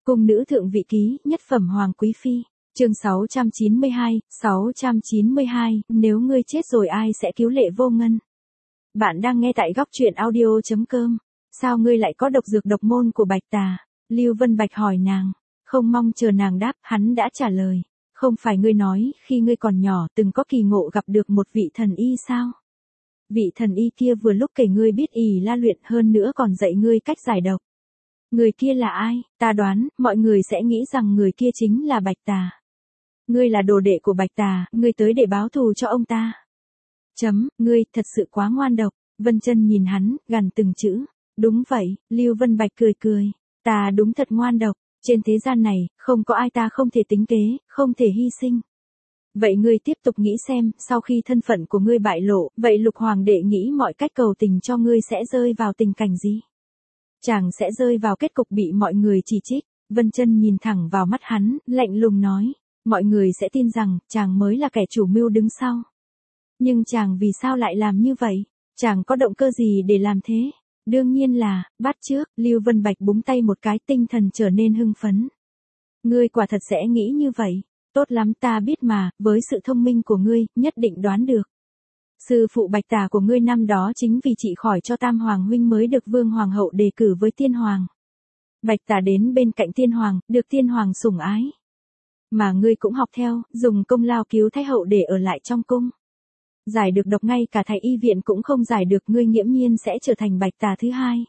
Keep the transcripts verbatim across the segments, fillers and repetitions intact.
Cung nữ thượng vị ký, nhất phẩm hoàng quý phi. Chương sáu trăm chín mươi hai, sáu trăm chín mươi hai, nếu ngươi chết rồi ai sẽ cứu Lệ Vô Ngân? Bạn đang nghe tại góc truyện audio chấm com. Sao ngươi lại có độc dược độc môn của Bạch Tà? Lưu Vân Bạch hỏi nàng. Không mong chờ nàng đáp, hắn đã trả lời. Không phải ngươi nói, khi ngươi còn nhỏ từng có kỳ ngộ gặp được một vị thần y sao? Vị thần y kia vừa lúc kể ngươi biết ỷ la luyện, hơn nữa còn dạy ngươi cách giải độc. Người kia là ai? Ta đoán, mọi người sẽ nghĩ rằng người kia chính là Bạch Tà. Ngươi là đồ đệ của Bạch Tà, ngươi tới để báo thù cho ông ta. Chấm, ngươi, thật sự quá ngoan độc. Vân Chân nhìn hắn, gằn từng chữ. Đúng vậy, Lưu Vân Bạch cười cười. Ta đúng thật ngoan độc, trên thế gian này, không có ai ta không thể tính kế, không thể hy sinh. Vậy ngươi tiếp tục nghĩ xem, sau khi thân phận của ngươi bại lộ, vậy Lục Hoàng đệ nghĩ mọi cách cầu tình cho ngươi sẽ rơi vào tình cảnh gì? Chàng sẽ rơi vào kết cục bị mọi người chỉ trích. Vân Chân nhìn thẳng vào mắt hắn, lạnh lùng nói. Mọi người sẽ tin rằng, chàng mới là kẻ chủ mưu đứng sau. Nhưng chàng vì sao lại làm như vậy? Chàng có động cơ gì để làm thế? Đương nhiên là, bắt chước, Lưu Vân Bạch búng tay một cái, tinh thần trở nên hưng phấn. Ngươi quả thật sẽ nghĩ như vậy. Tốt lắm, ta biết mà, với sự thông minh của ngươi, nhất định đoán được. Sư phụ Bạch Tà của ngươi năm đó chính vì trị khỏi cho Tam Hoàng huynh mới được Vương Hoàng hậu đề cử với Tiên Hoàng. Bạch Tà đến bên cạnh Tiên Hoàng, được Tiên Hoàng sủng ái. Mà ngươi cũng học theo, dùng công lao cứu Thái hậu để ở lại trong cung. Giải được độc ngay cả Thái y viện cũng không giải được, ngươi nghiễm nhiên sẽ trở thành Bạch Tà thứ hai.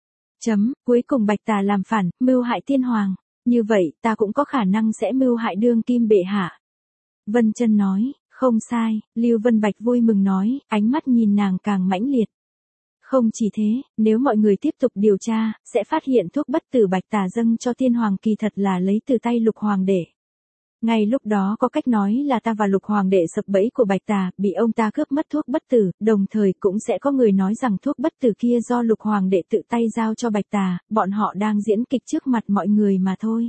Chấm, cuối cùng Bạch Tà làm phản, mưu hại Tiên Hoàng. Như vậy, ta cũng có khả năng sẽ mưu hại đương kim bệ hạ. Vân Chân nói, không sai, Lưu Vân Bạch vui mừng nói, ánh mắt nhìn nàng càng mãnh liệt. Không chỉ thế, nếu mọi người tiếp tục điều tra, sẽ phát hiện thuốc bất tử Bạch Tà dâng cho Tiên Hoàng kỳ thật là lấy từ tay Lục Hoàng đệ. Ngay lúc đó có cách nói là ta và Lục Hoàng đệ sập bẫy của Bạch Tà, bị ông ta cướp mất thuốc bất tử, đồng thời cũng sẽ có người nói rằng thuốc bất tử kia do Lục Hoàng đệ tự tay giao cho Bạch Tà, bọn họ đang diễn kịch trước mặt mọi người mà thôi.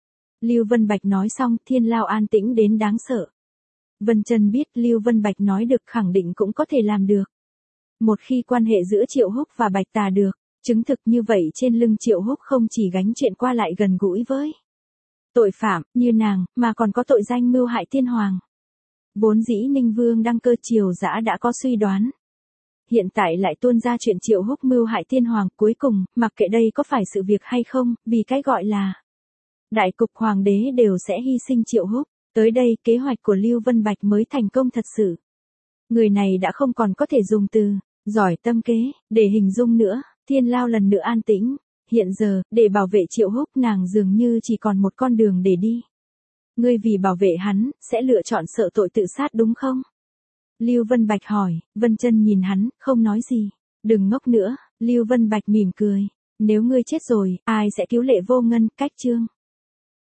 Lưu Vân Bạch nói xong, Thiên Lao an tĩnh đến đáng sợ. Vân Chân biết Lưu Vân Bạch nói được khẳng định cũng có thể làm được. Một khi quan hệ giữa Triệu Húc và Bạch Tà được, chứng thực như vậy trên lưng Triệu Húc không chỉ gánh chuyện qua lại gần gũi với tội phạm, như nàng, mà còn có tội danh mưu hại Tiên Hoàng. Vốn dĩ Ninh Vương Đăng Cơ triều dã đã có suy đoán. Hiện tại lại tuôn ra chuyện Triệu Húc mưu hại Tiên Hoàng, cuối cùng, mặc kệ đây có phải sự việc hay không, vì cái gọi là đại cục Hoàng đế đều sẽ hy sinh Triệu Húc. Tới đây, kế hoạch của Lưu Vân Bạch mới thành công thật sự. Người này đã không còn có thể dùng từ giỏi tâm kế để hình dung nữa. Thiên Lao lần nữa an tĩnh. Hiện giờ, để bảo vệ Triệu Húc, nàng dường như chỉ còn một con đường để đi. Ngươi vì bảo vệ hắn, sẽ lựa chọn sợ tội tự sát đúng không? Lưu Vân Bạch hỏi. Vân Chân nhìn hắn, không nói gì. Đừng ngốc nữa, Lưu Vân Bạch mỉm cười. Nếu ngươi chết rồi, ai sẽ cứu Lệ Vô Ngân? Cách chương